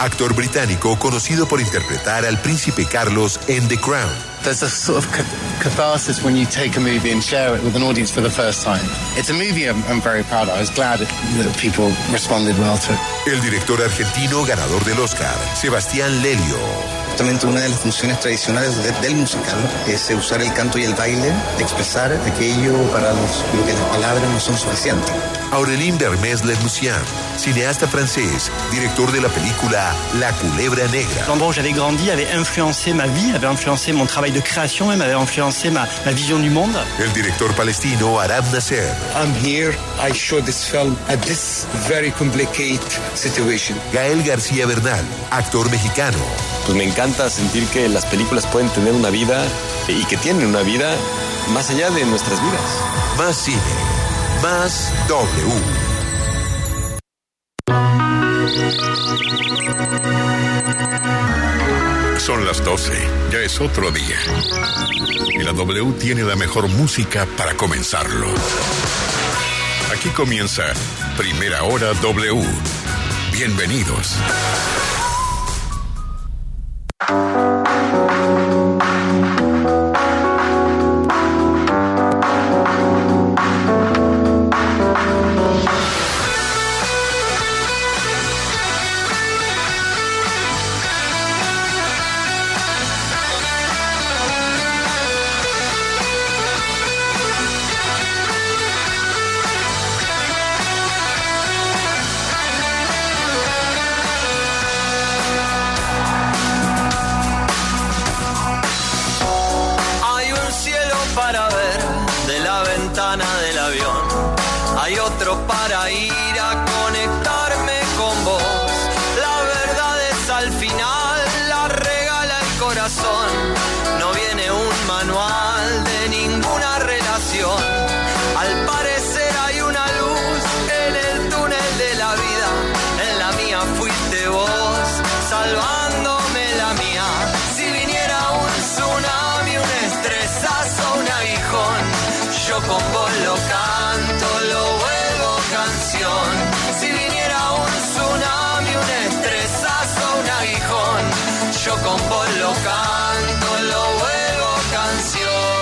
actor británico conocido por interpretar al príncipe Carlos en The Crown. There's a sort of catharsis when you take a movie and share it with an audience for the first time. It's a movie I'm very proud of. I was glad that people responded well to it. El director argentino ganador del Oscar, Sebastián Lelio. Justamente una de las funciones tradicionales del musical es usar el canto y el baile, expresar aquello para lo que las palabras no son suficientes. Aurélien Bermez-Lermoussian, cinéaste francés, director de la película La Culebra Negra. L'endroit où j'avais grandi avait influencé ma vie, avait influencé mon travail de création, même avait influencé ma vision du monde. El director palestino Arab Nasser. I'm here, I show this film at this very complicated situation. Gael García Bernal, actor mexicano. Pues me encanta sentir que las películas pueden tener una vida y que tienen una vida más allá de nuestras vidas. Más cine, más W. Son las 12, ya es otro día. Y la W tiene la mejor música para comenzarlo. Aquí comienza Primera Hora W. Bienvenidos. Para ir a conectarme con vos. La verdad es al final la regala el corazón. No viene un manual de ninguna relación. Al parecer hay una luz en el túnel de la vida. En la mía fuiste vos, salvándome la mía. Si viniera un tsunami, un estresazo, un aguijón, yo con vos lo canto, lo vuelvo canción. Si viniera un tsunami, un estresazo, un aguijón, yo con vos lo canto, lo vuelvo canción.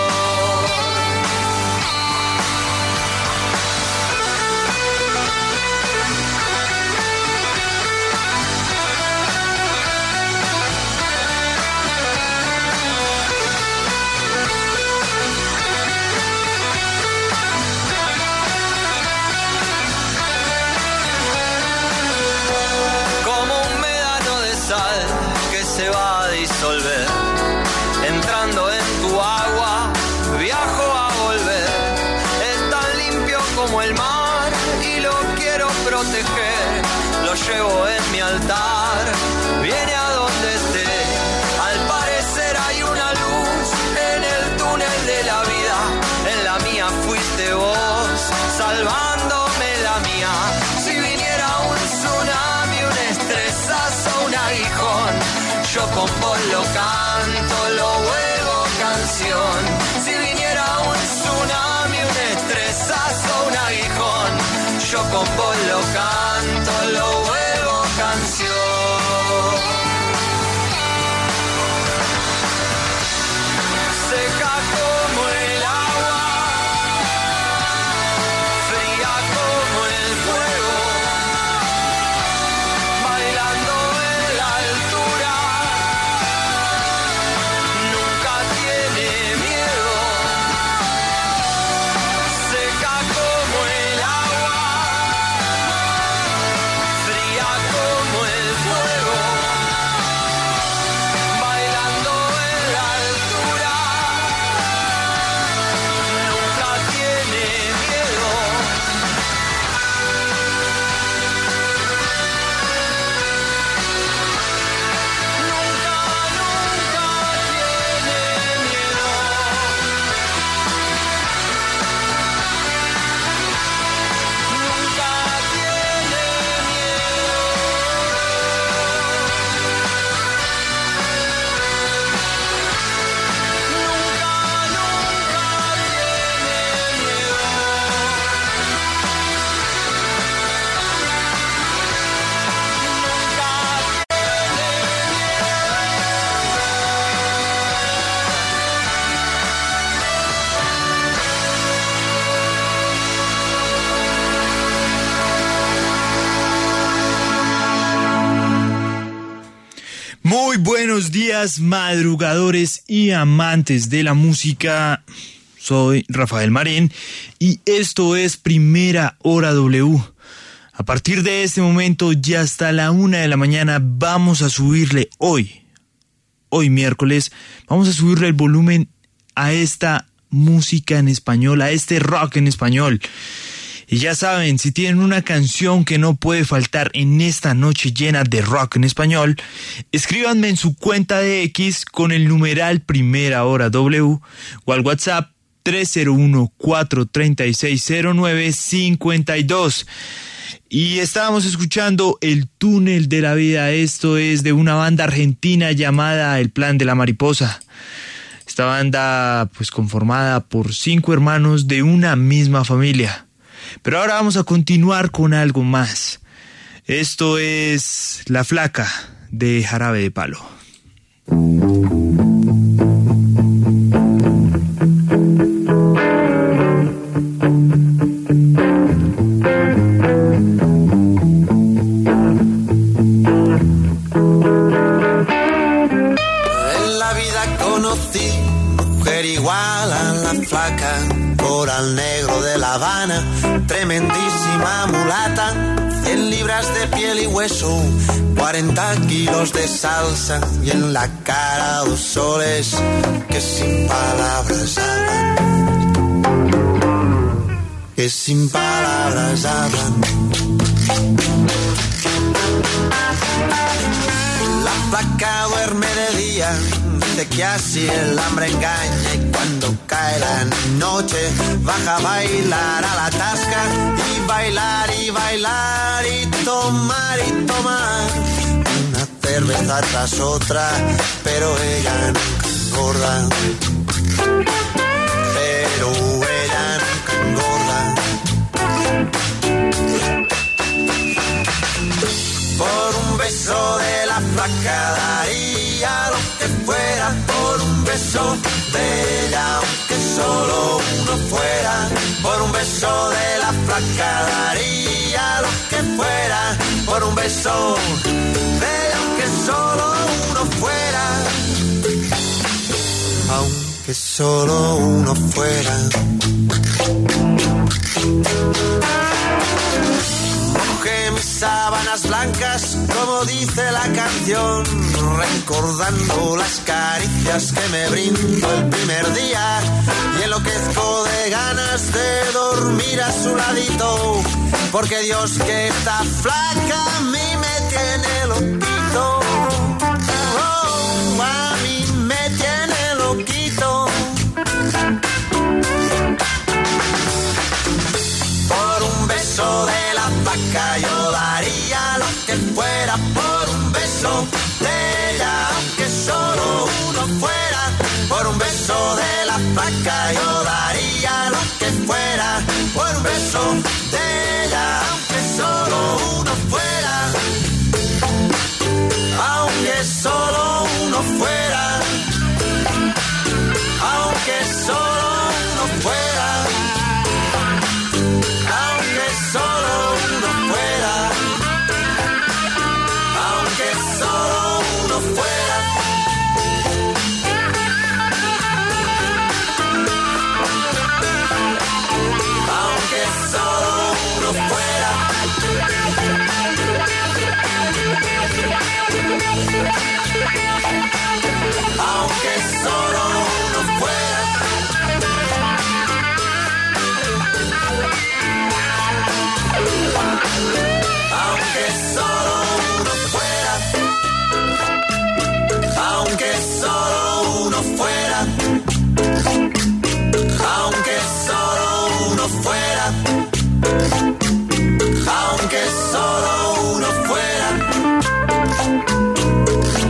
Se va a disolver, entrando en tu agua, viajo a volver. Es tan limpio como el mar y lo quiero proteger. Lo llevo en mi altar, viene a donde esté. Al parecer hay una luz en el túnel de la vida. En la mía fuiste vos, salvándome la mía. Si viniera un tsunami, un estresazo, un aguijón, yo con vos lo canto, lo vuelvo canción. Si viniera un tsunami, un estresazo, un aguijón, yo con vos lo canto, lo vuelvo canción. Seca como el agua, fría como el fuego, bailando en la altura. Muy buenos días, madrugadores y amantes de la música. Soy Rafael Marín y esto es Primera Hora W. A partir de este momento y hasta la 1 de la mañana vamos a subirle hoy miércoles, vamos a subirle el volumen a esta música en español, a este rock en español. Y ya saben, si tienen una canción que no puede faltar en esta noche llena de rock en español, escríbanme en su cuenta de X con el numeral Primera Hora W o al WhatsApp 301-436-0952. Y estábamos escuchando El Túnel de la Vida. Esto es de una banda argentina llamada El Plan de la Mariposa. Esta banda pues conformada por 5 hermanos de una misma familia. Pero ahora vamos a continuar con algo más. Esto es La Flaca de Jarabe de Palo. En la vida conocí mujer igual a La Flaca, coral negro de La Habana, tremendísima mulata, 100 libras de piel y hueso, 40 kilos de salsa y en la cara 2 soles que sin palabras hablan, que sin palabras hablan. La Flaca duerme de día, dice que así el hambre engaña, y cuando cae la noche baja a bailar a la tasca y bailar y bailar y tomar una cerveza tras otra, pero ella nunca engorda, pero ella nunca engorda. Por un beso de La Flaca daría lo que fuera, por un beso de ella, aunque solo uno fuera. Por un beso de La Flaca daría lo que fuera, por un beso de ella, aunque solo uno fuera, aunque solo uno fuera. Mojé mis sábanas blancas, como dice la canción, recordando las caricias que me brindó el primer día, y enloquezco de ganas de dormir a su ladito, porque Dios que está flaca a mí me tiene loquito, oh, a mí me tiene loquito. Por un beso de La Flaca yo daría lo que fuera, por un beso de ella, aunque solo uno fuera. Por un beso de La Flaca yo daría lo que fuera, por un beso de ella, aunque solo uno fuera, aunque solo uno fuera, aunque solo uno fuera, aunque solo uno fuera, aunque solo uno fuera, aunque solo uno fuera, aunque solo uno fuera. Aunque solo uno fuera, aunque solo uno fuera, aunque solo uno fuera, aunque solo uno fuera,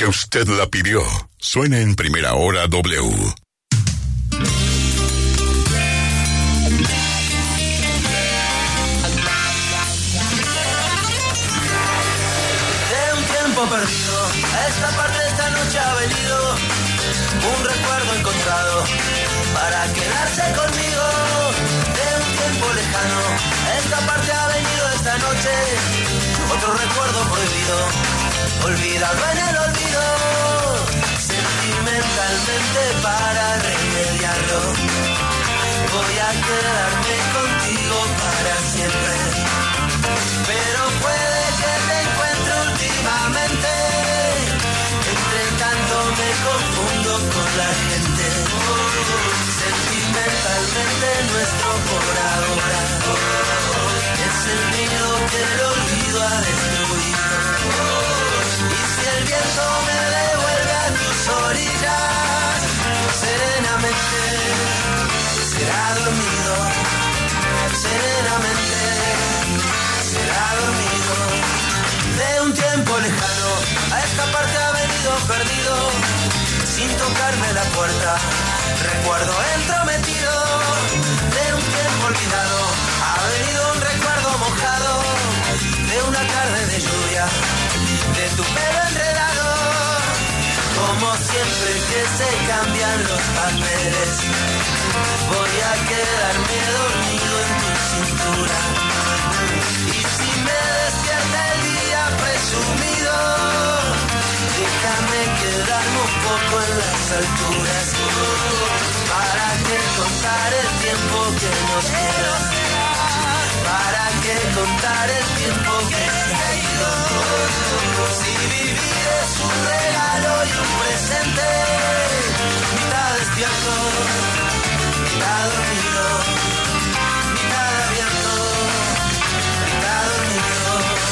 porque usted la pidió. Suena en Primera Hora W. De un tiempo perdido, a esta parte de esta noche ha venido un recuerdo encontrado para quedarse conmigo. De un tiempo lejano, a esta parte ha venido esta noche otro recuerdo prohibido, olvidado en el olvido. Sentimentalmente para remediarlo, voy a quedarme contigo para siempre. Pero puede que te encuentre últimamente, entre tanto me confundo con la gente. Sentimentalmente nuestro por ahora es el miedo que el olvido ha destruido. Y si el viento me devuelve a tus orillas, serenamente será dormido, serenamente será dormido. De un tiempo lejano, a esta parte ha venido perdido, sin tocarme la puerta, recuerdo entrometido. De un tiempo olvidado, ha venido un recuerdo mojado, de una tarde de lluvia, de tu pelo enredado. Como siempre que se cambian los papeles, voy a quedarme dormido en tu cintura. Y si me despierta el día presumido, déjame quedarme un poco en las alturas. ¿Para qué contar el tiempo que nos queda? ¿Para qué contar el tiempo que se ha ido? Si vivir es un regalo y un presente, mitad despierto, mitad dormido, mitad abierto, mitad dormido.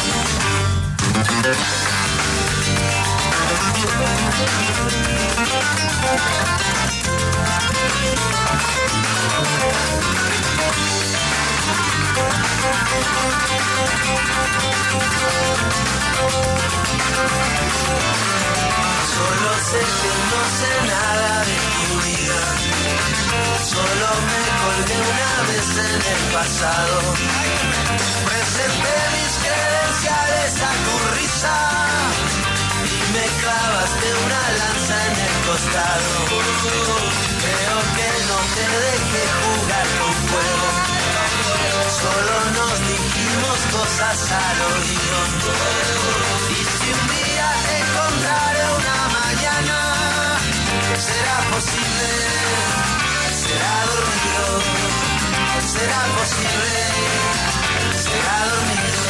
Solo sé que no sé nada de tu vida, solo me colgué una vez en el pasado, presenté mis credenciales a tu risa y me clavaste una lanza en el costado. Creo que no te dejé jugar con fuego, solo nos dijimos cosas al oído. Y si un día te encontraré una mañana, será posible, será dormido, será posible, será dormido.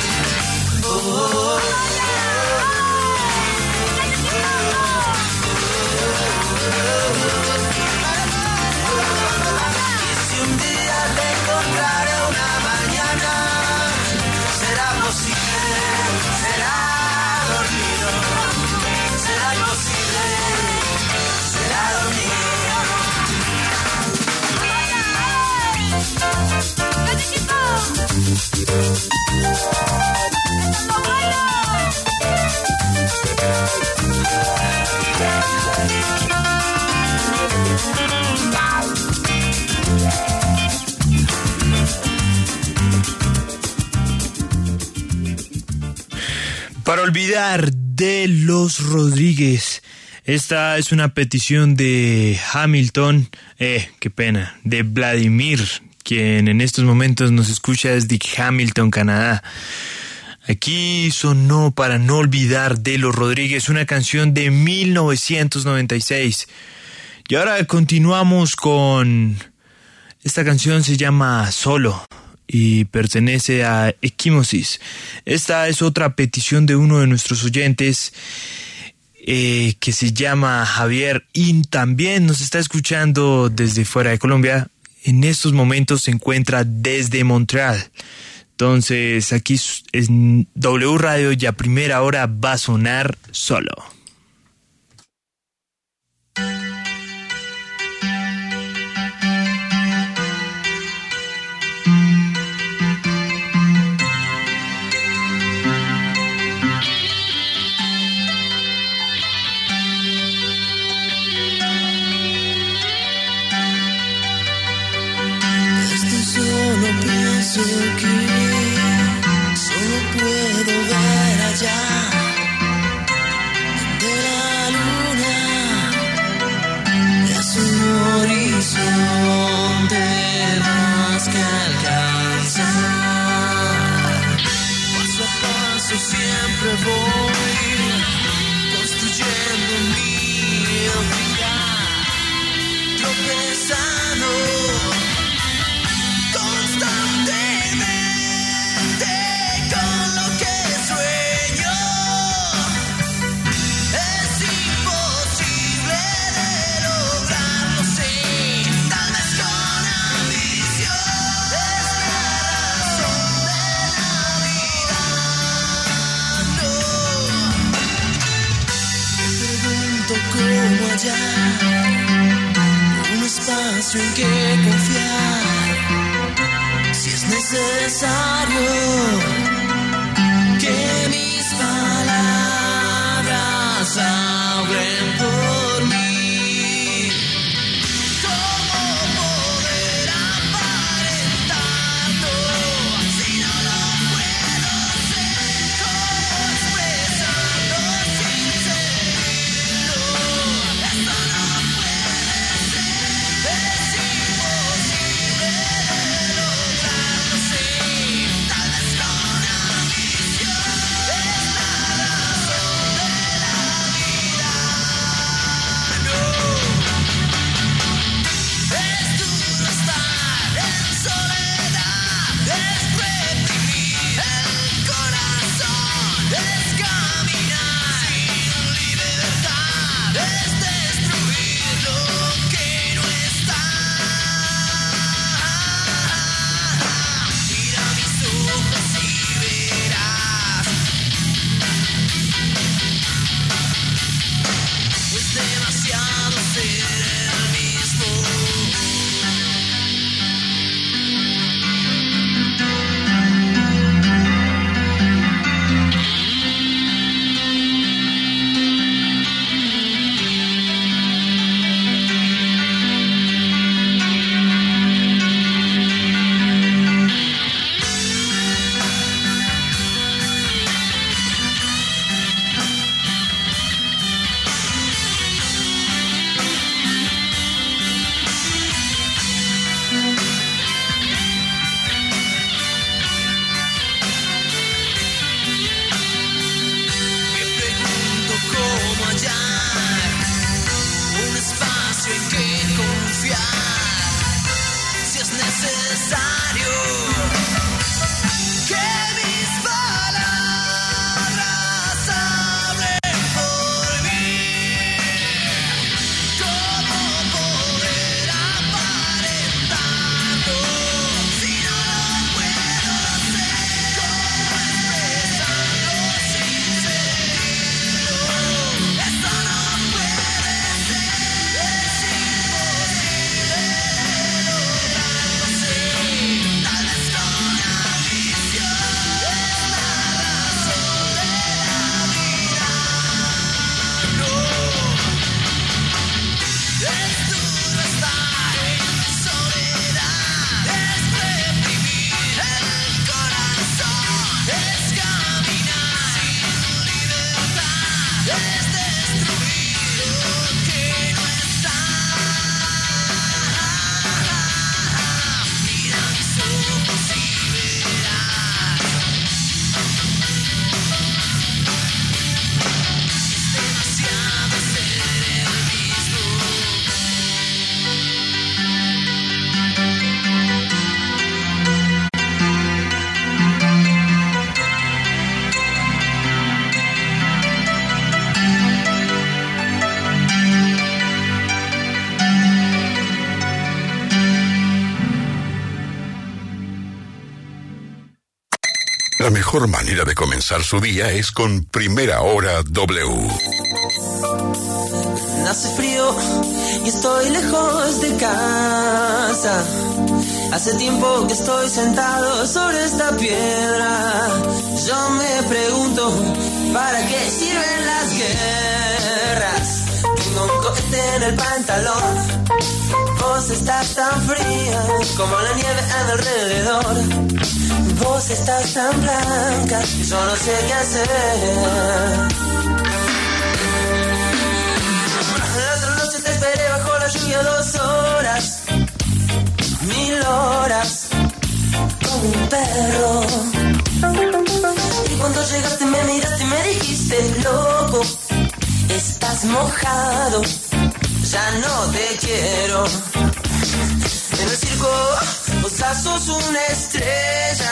Y si un día te encontraré una mañana, será posible, será dormido, será imposible, será dormido. Para olvidar, de Los Rodríguez. Esta es una petición de Hamilton, qué pena, de Vladimir, quien en estos momentos nos escucha desde Hamilton, Canadá. Aquí sonó Para no olvidar, de Los Rodríguez, una canción de 1996. Y ahora continuamos con... Esta canción se llama Solo y pertenece a Equimosis. Esta es otra petición de uno de nuestros oyentes que se llama Javier y también nos está escuchando desde fuera de Colombia. En estos momentos se encuentra desde Montreal. Entonces aquí en W Radio y a primera hora va a sonar Solo. pienso que solo puedo ver allá de la luna. Es un horizonte más que alcanzar. Paso a paso siempre voy construyendo mi vida, tropezando constantemente con lo que sueño. Es imposible de lograrlo, sí, tal vez con ambición. Es la razón de la vida. No, me pregunto cómo hallar un espacio en que confiar, si es necesario que mis palabras hablen por mí. ¿Cómo poder aparentarlo si no lo puedo ser? ¿Cómo expresarlo sin sentirlo? Esto no puede ser, es imposible de lograrlo, sí, tal vez con ambición. Es la razón de la vida. No, es duro estar en soledad, es reprimir el corazón, es caminar sin libertad, es destruir lo que no está. Mira mis ojos y verás, es demasiado ser el mismo. Me pregunto cómo hallar un espacio en que confiar, si es necesario que mis palabras hablen por mí. ¿Cómo poder aparentarlo si no lo puedo hacer? ¿Cómo expresarlo sin sentirlo? Esto no puede ser, es imposible de lograrlo, sí, tal vez con ambición. Es la razón de la vida. No, es duro estar en soledad, es reprimir el corazón, es caminar sin libertad, es destruir lo que no está. Mira mis ojos y verás, es demasiado ser el mismo. La mejor manera de comenzar su día es con Primera Hora W. Hace frío y estoy lejos de casa. Hace tiempo que estoy sentado sobre esta piedra. Yo me pregunto, ¿para qué sirven las guerras? Tengo un cohete en el pantalón. Voy Vos estás tan fría como la nieve a mi alrededor. Vos estás tan blanca que yo no sé qué hacer. La otra noche te esperé bajo la lluvia 2 horas, 1000 horas, como un perro. Y cuando llegaste me miraste y me dijiste, loco, estás mojado, ya no te quiero. En el circo vos sos una estrella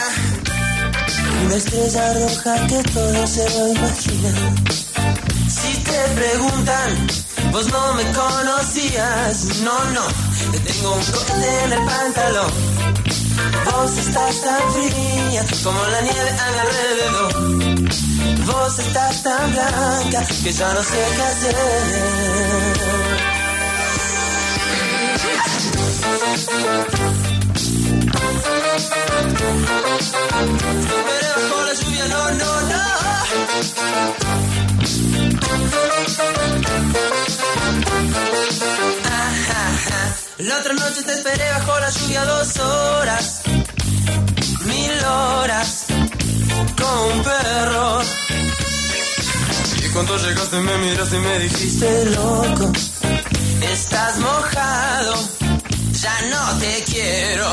roja que todo se lo imagina. Si te preguntan, vos no me conocías, no, te tengo un corte en el pantalón. Vos estás tan fría como la nieve a mi alrededor. Vos estás tan blanca que ya no sé qué hacer. Pero bajo la lluvia, no. La otra noche te esperé bajo la lluvia 2 horas, 1000 horas, como un perro. Y cuando llegaste me miraste y me dijiste, loco, estás mojado, ya no te quiero.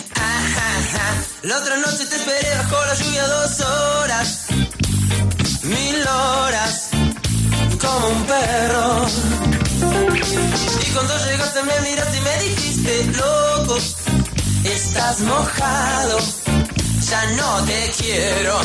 La otra noche te esperé bajo la lluvia 2 horas, 1000 horas, como un perro. Y cuando llegaste me miraste y me dijiste, loco, estás mojado, ya no te quiero.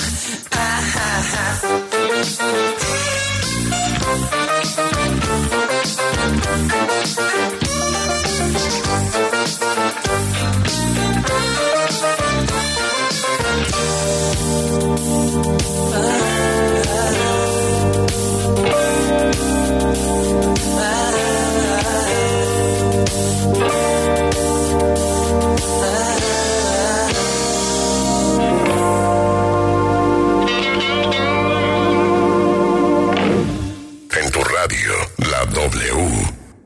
En tu radio, la W.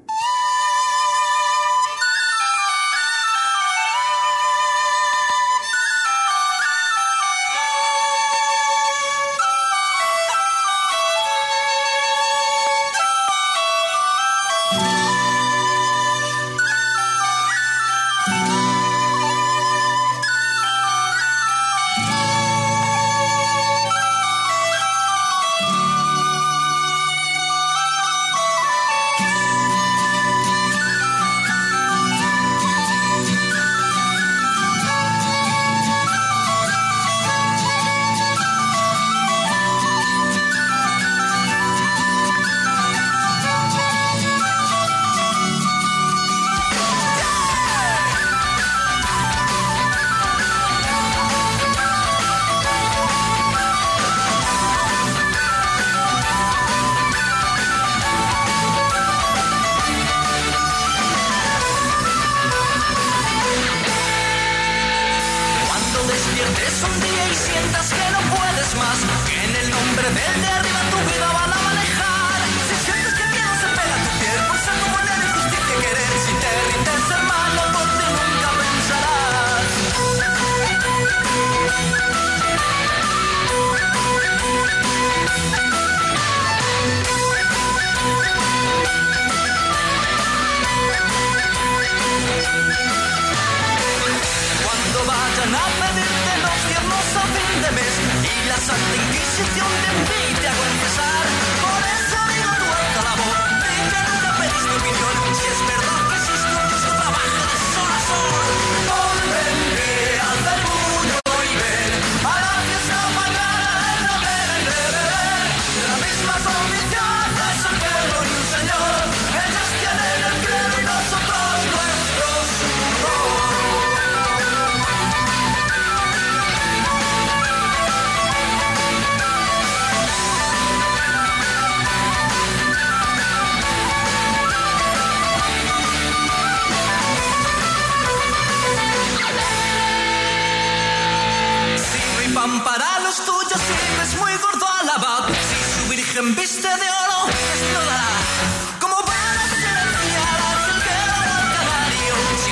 Para los tuyos sirves muy gordo alabado. Si su virgen viste de oro, desnudará como para silenciar al cerquero al canario.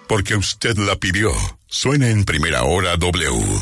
Porque usted la pidió. Suena en Primera Hora W.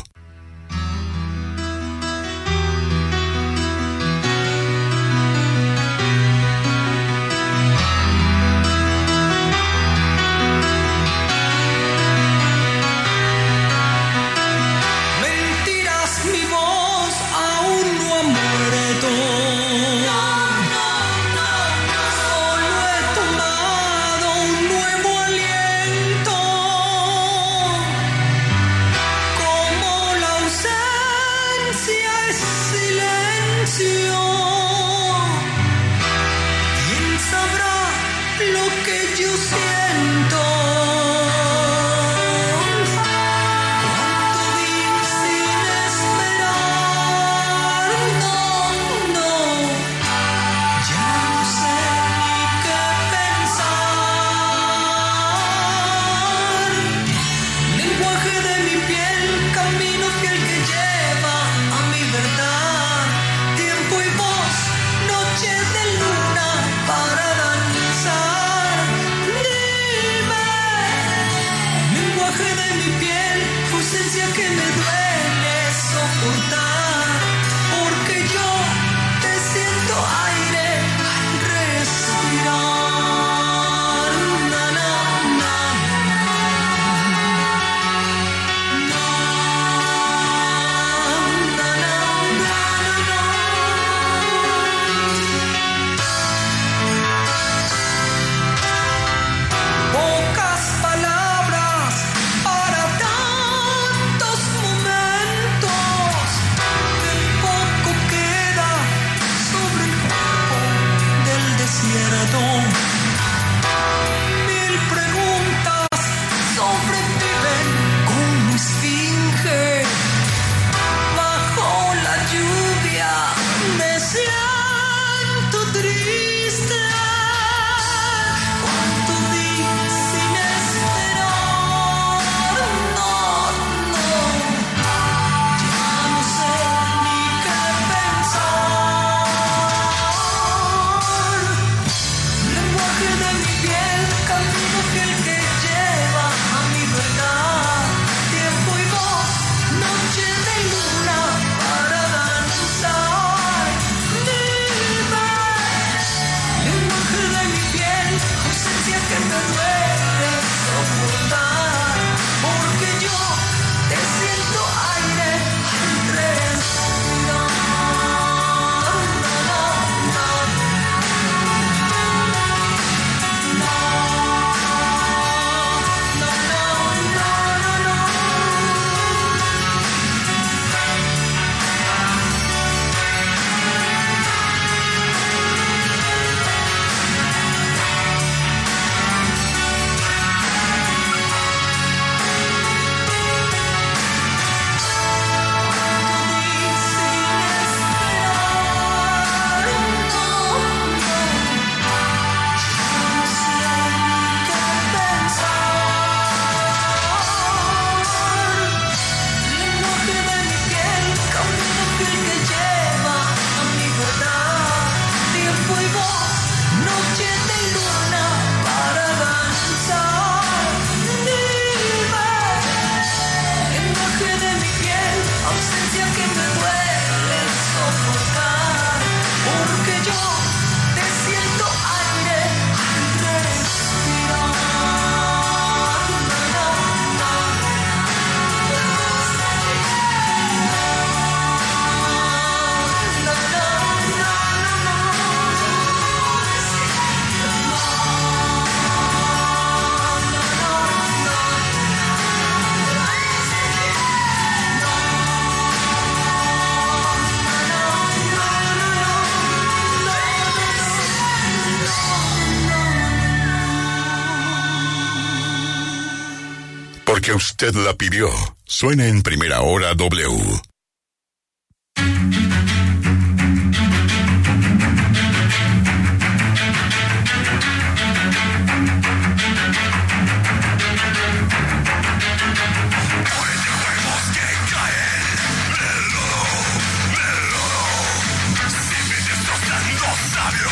Porque usted la pidió. Suena en Primera Hora W.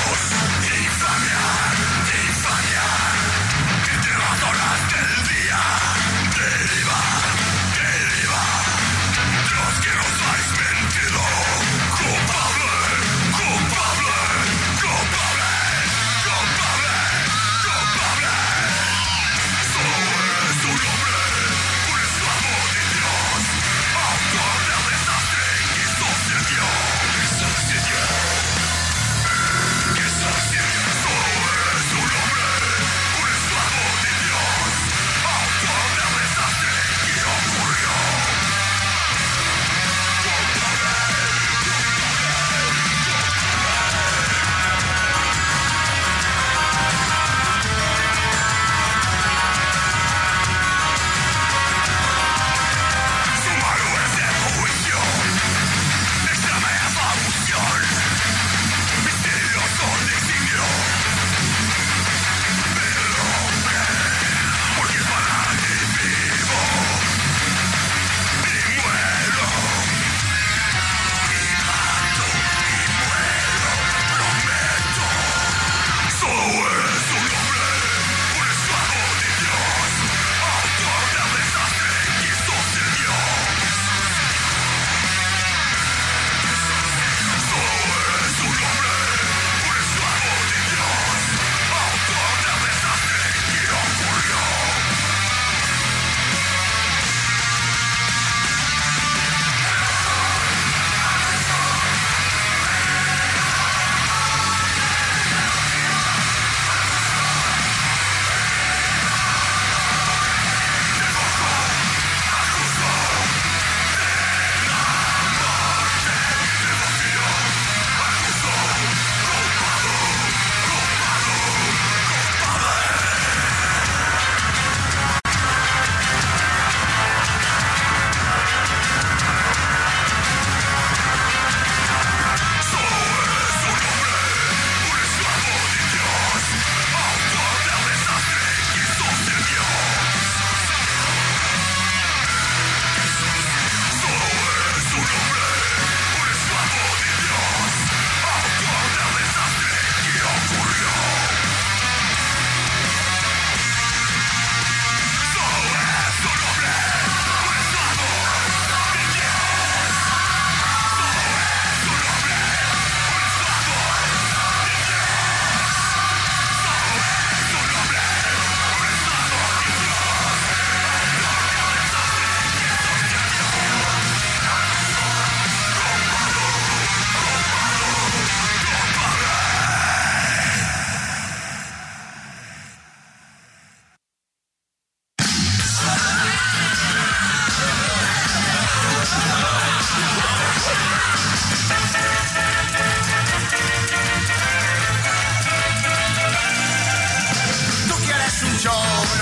Infamia, que te vas horas del día.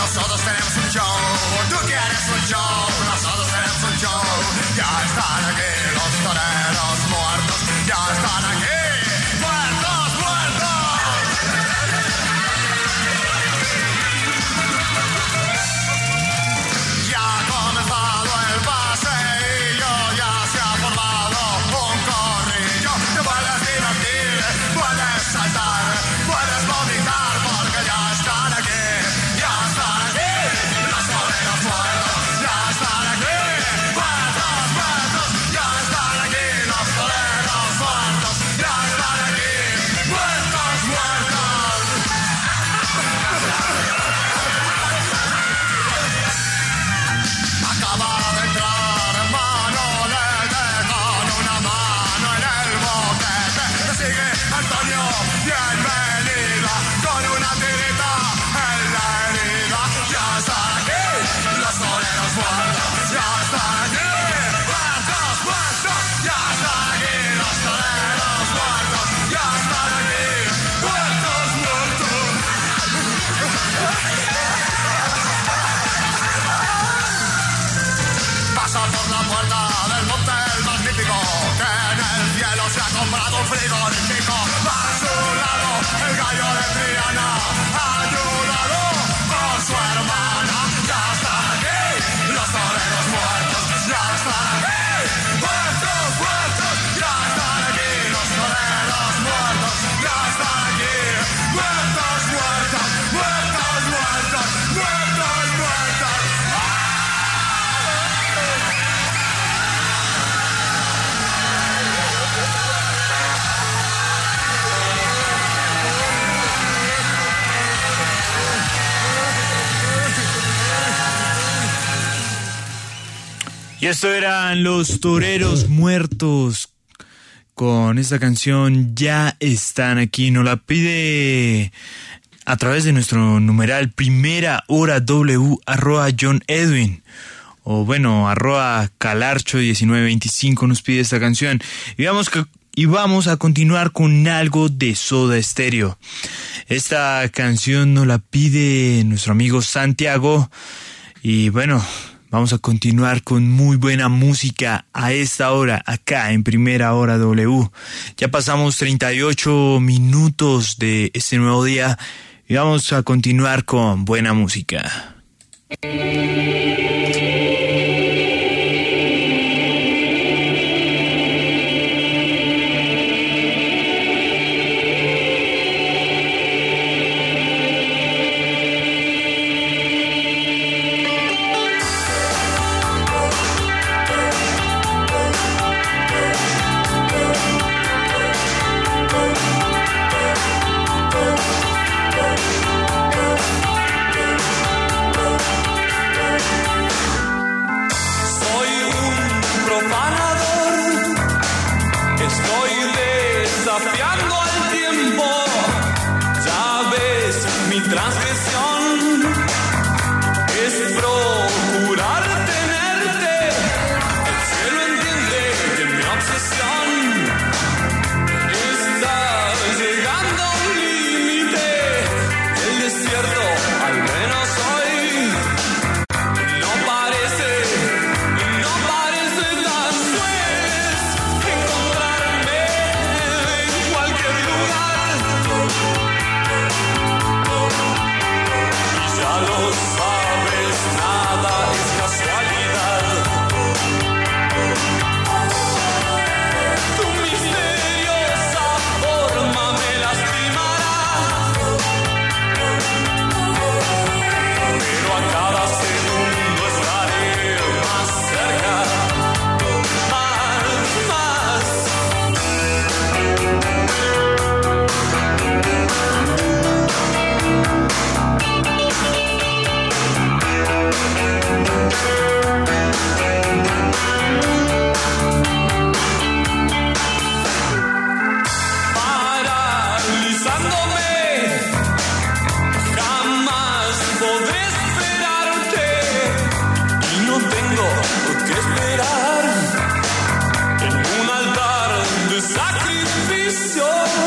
nosotros tenemos un show. Tú quieres un show, nosotros tenemos un show. Ya están aquí los toreros muertos. Ya están aquí, muertos, muertos. Ya ha comenzado el paseillo, ya se ha formado un corrillo. Te puedes divertir, puedes saltar, puedes vomitar, porque ya están aquí, ya están aquí. Los toreros muertos, ya están aquí, muertos, muertos, ya están aquí. Los toreros muertos, ya están aquí, muertos, muertos. Acaba de entrar Manolete con una mano en el boquete. Le sigue Antonio, bienvenido, con una tirita en la herida. Ya están aquí los toreros muertos, ya están aquí, muertos, muertos, ya están aquí los toreros muertos, ya están aquí, muertos, muertos. Pasa por la puerta del monte el magnífico, que en el cielo se ha comprado un frigorífico. A su lado el gallo de Triana, ayudado por su hermana. Ya están aquí los toreros muertos, ya están aquí, muertos, muertos, ya están aquí los toreros muertos, ya están aquí, muertos, muertos, muertos, muertos, muertos, muertos. Y esto eran los Toreros Muertos con esta canción Ya Están Aquí. Nos la pide a través de nuestro numeral Primera Hora W @John Edwin, o bueno, @Calarcho1925 nos pide esta canción. Y vamos a continuar con algo de Soda Stereo. Esta canción nos la pide nuestro amigo Santiago. Y bueno, vamos a continuar con muy buena música a esta hora, acá en Primera Hora W. Ya pasamos 38 minutos de este nuevo día y vamos a continuar con buena música.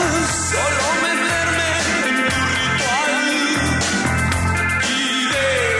Solo meterme en tu ritual y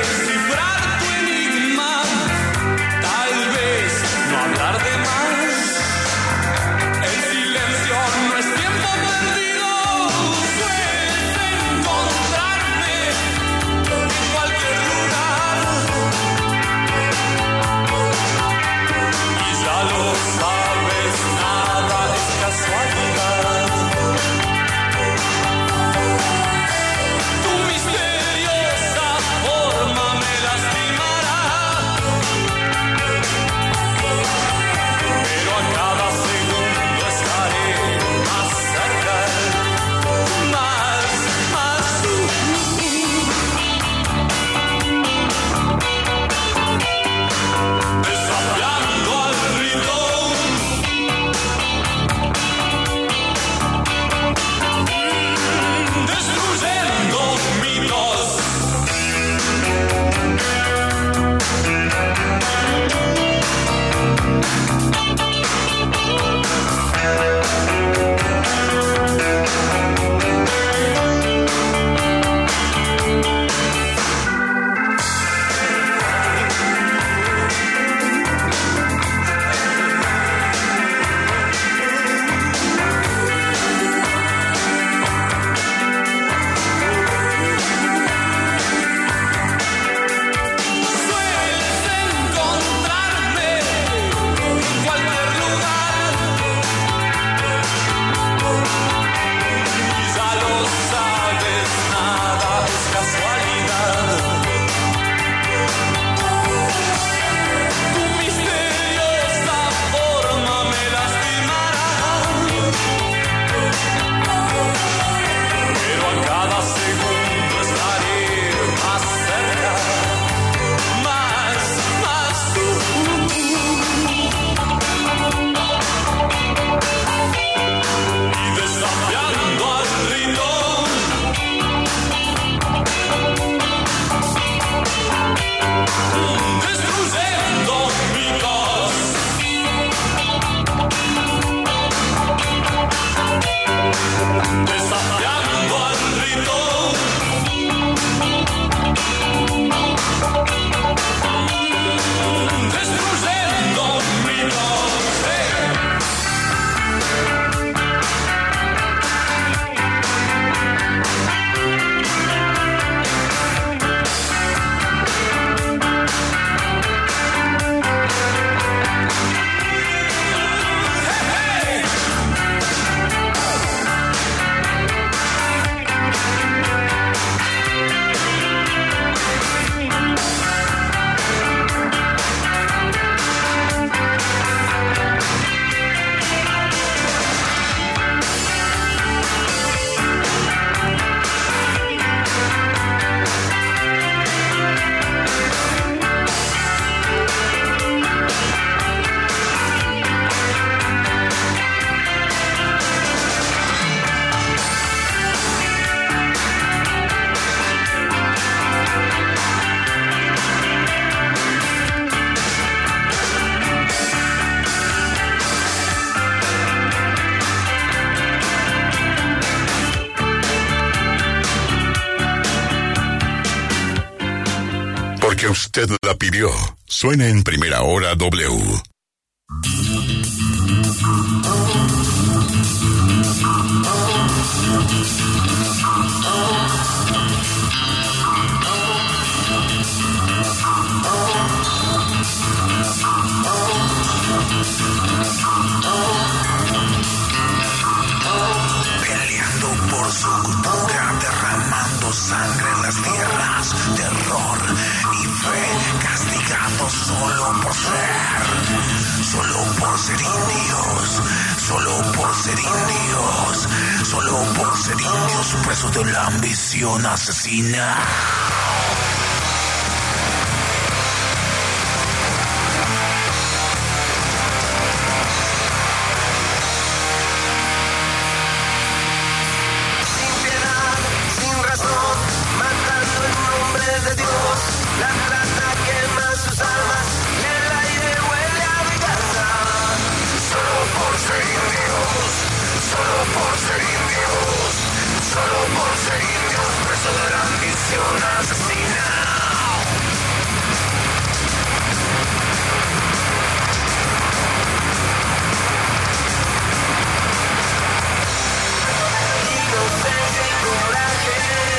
Usted la pidió. Suena en Primera Hora W. Peleando por su cultura, derramando sangre en las tierras, terror y fe, castigados solo por ser indios, solo por ser indios, solo por ser indios, presos de la ambición asesina. De Dios, la trata quema sus almas y el aire huele a venganza. Solo por ser indios, solo por ser indios, solo por ser indios, preso de la ambición asesina. Inocencia y coraje.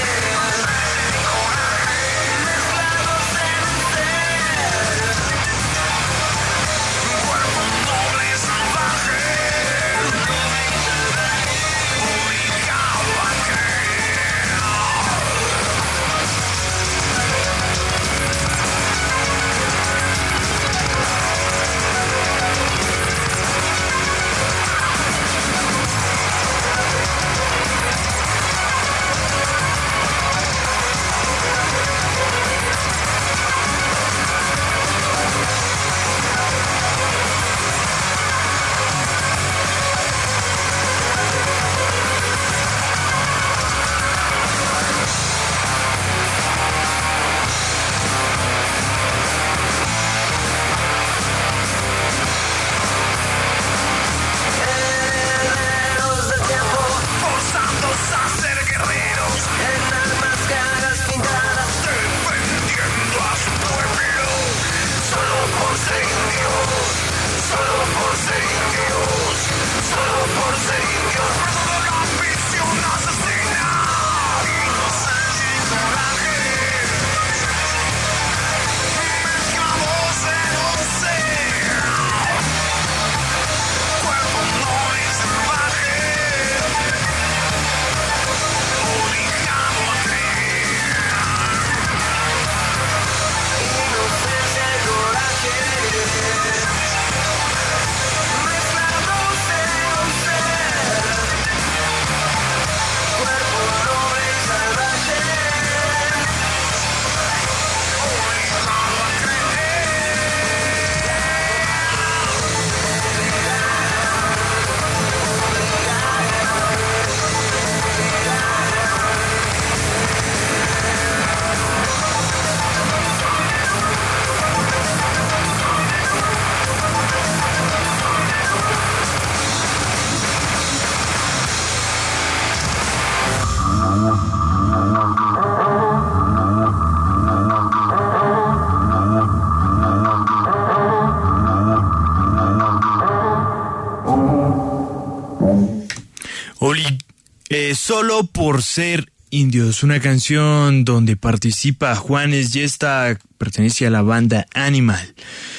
Solo por ser indios, una canción donde participa Juanes y esta pertenece a la banda Animal.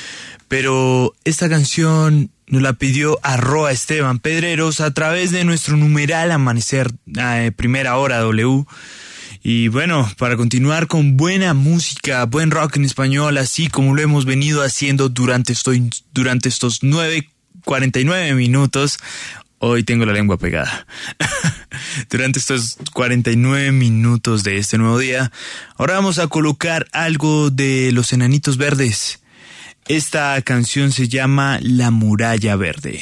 Pero esta canción nos la pidió @ Esteban Pedreros a través de nuestro numeral Amanecer Primera Hora W. Y bueno, para continuar con buena música, buen rock en español, así como lo hemos venido haciendo durante estos 49 minutos. Hoy tengo la lengua pegada. Durante estos 49 minutos de este nuevo día, ahora vamos a colocar algo de Los Enanitos Verdes. Esta canción se llama La Muralla Verde.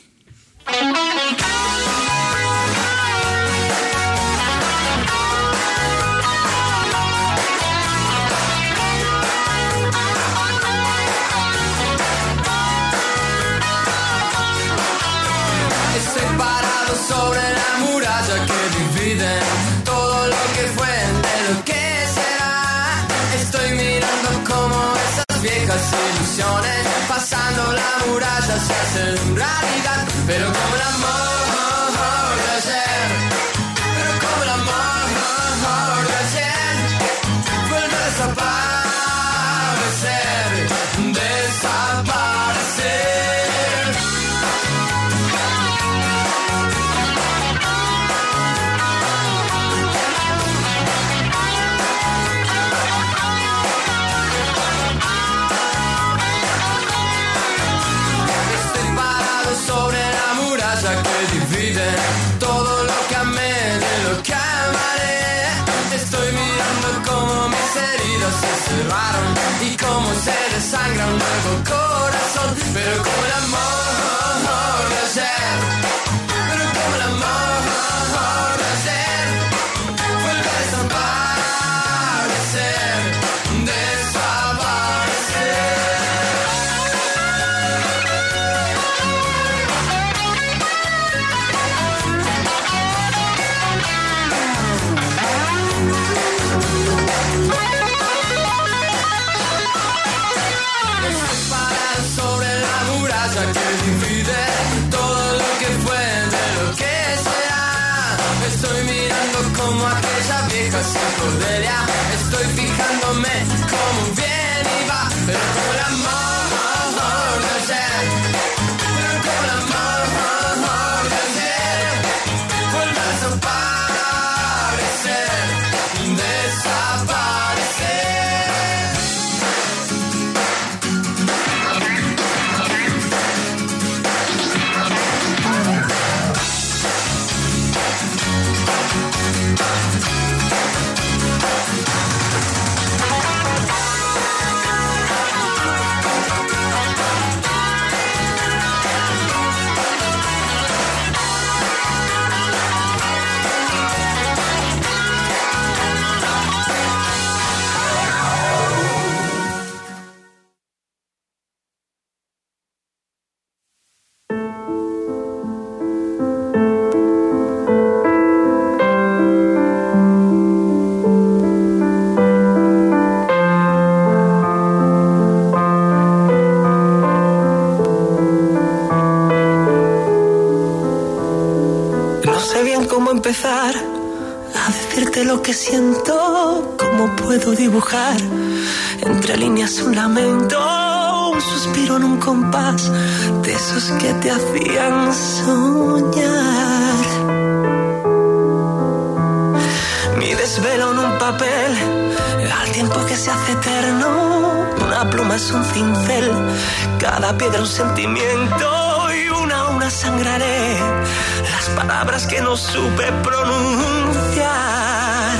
Sobre la muralla que divide todo lo que fue de lo que será. Estoy mirando como pero como el amor de ayer, pero como el amor de ayer, vuelve a desaparecer, desaparecer. Estoy parado sobre la muralla que divide todo lo que amé de lo que amaré. Estoy mirando cómo mis heridas se cerraron y cómo se desangra un nuevo corazón, pero como el amor de ayer, pero como el amor de ayer, vuelve a desaparecer, desaparecer. Estoy parado sobre la muralla que divide todo lo que fue de lo que será. Estoy mirando como aquella vieja psicodelia. Estoy fijándome como viene y va, pero como el amor de ayer, pero como el amor de ayer, vuelve a desaparecer, desaparecer. No sé bien cómo empezar a decirte lo que siento, cómo puedo dibujar entre líneas un lamento, un suspiro en un compás de esos que te hacían soñar. Mi desvelo en un papel, al tiempo que se hace eterno, una pluma es un cincel, cada piedra un sentimiento y una a una sangraré las palabras que no supe pronunciar.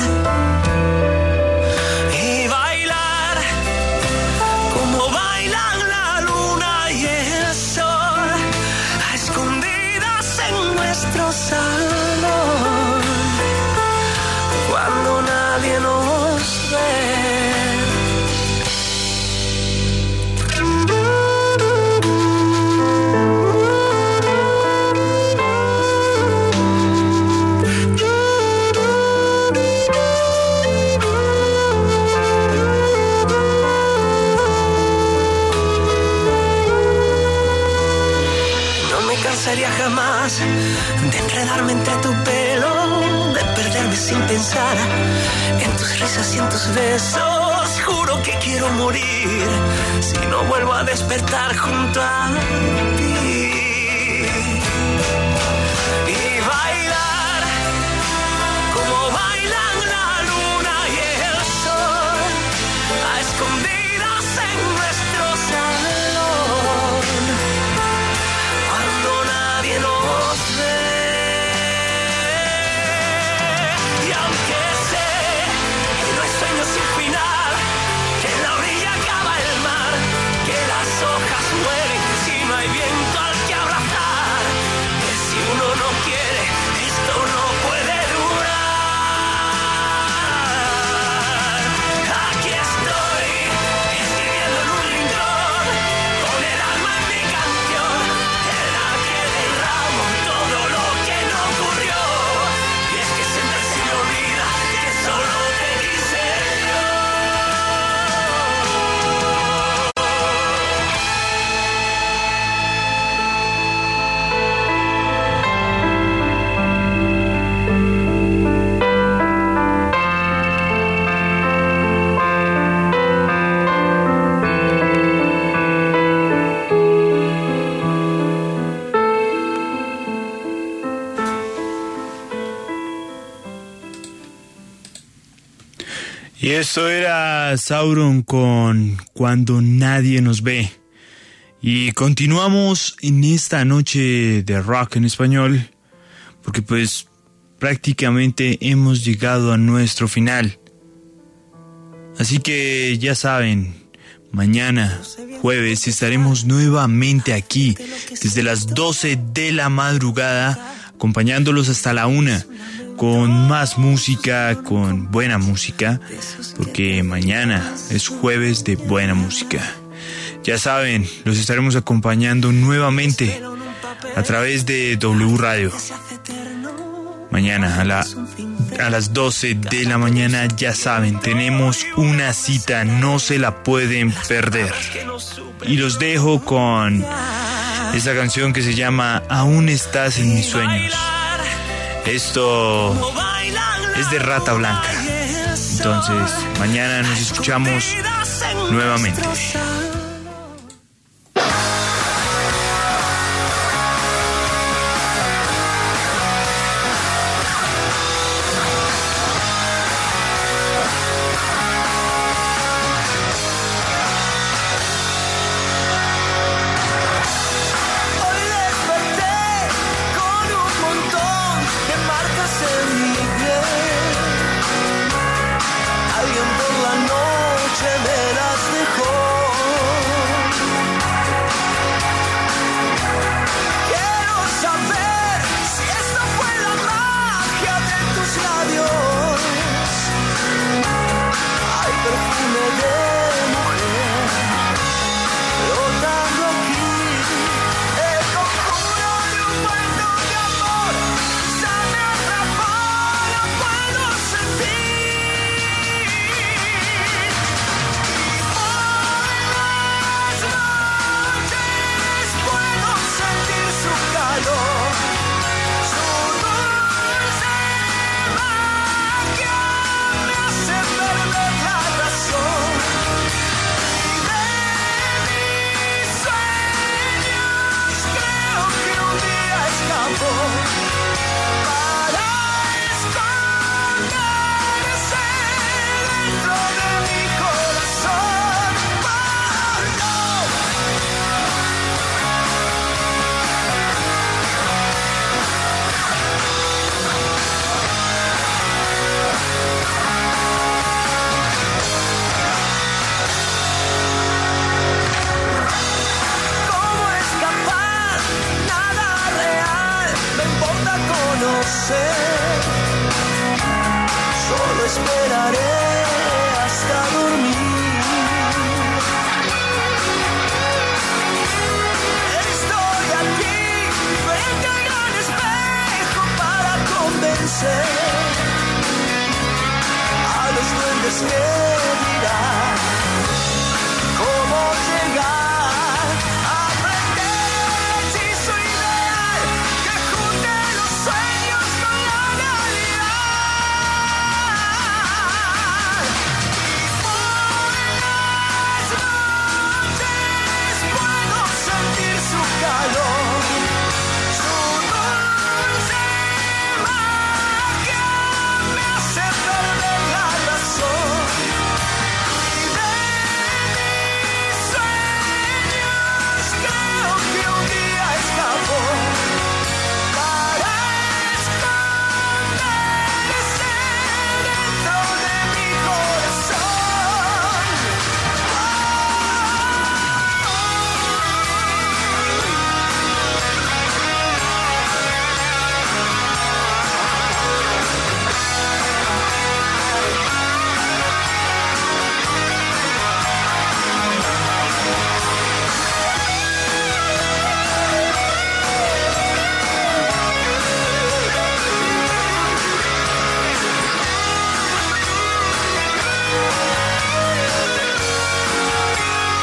Y bailar como bailan la luna y el sol, a escondidas en nuestro salón, cuando nadie nos ve. Sería jamás de enredarme entre tu pelo, de perderme sin pensar en tus risas y en tus besos. Juro que quiero morir si no vuelvo a despertar junto a ti. Y bailar como bailan la luna y el sol, a escondidas en nuestro salón, cuando nadie nos ve. Y aunque sé que no hay sueño sin final, que en la orilla acaba el mar, que las hojas mueren si no hay viento al que abrazar, que si uno no quiere, esto no puede durar. Aquí estoy esto era Sauron con Cuando Nadie Nos Ve. Y continuamos en esta noche de rock en español, porque pues prácticamente hemos llegado a nuestro final. Así que ya saben, mañana, jueves, estaremos nuevamente aquí desde las 12 de la madrugada, acompañándolos hasta la 1, con más música, con buena música, porque mañana es jueves de buena música. Ya saben, los estaremos acompañando nuevamente a través de W Radio. Mañana a las 12 de la mañana, ya saben, tenemos una cita, no se la pueden perder. Y los dejo con esta canción que se llama Aún estás en mis sueños. Esto es de Rata Blanca. Entonces, mañana nos escuchamos nuevamente.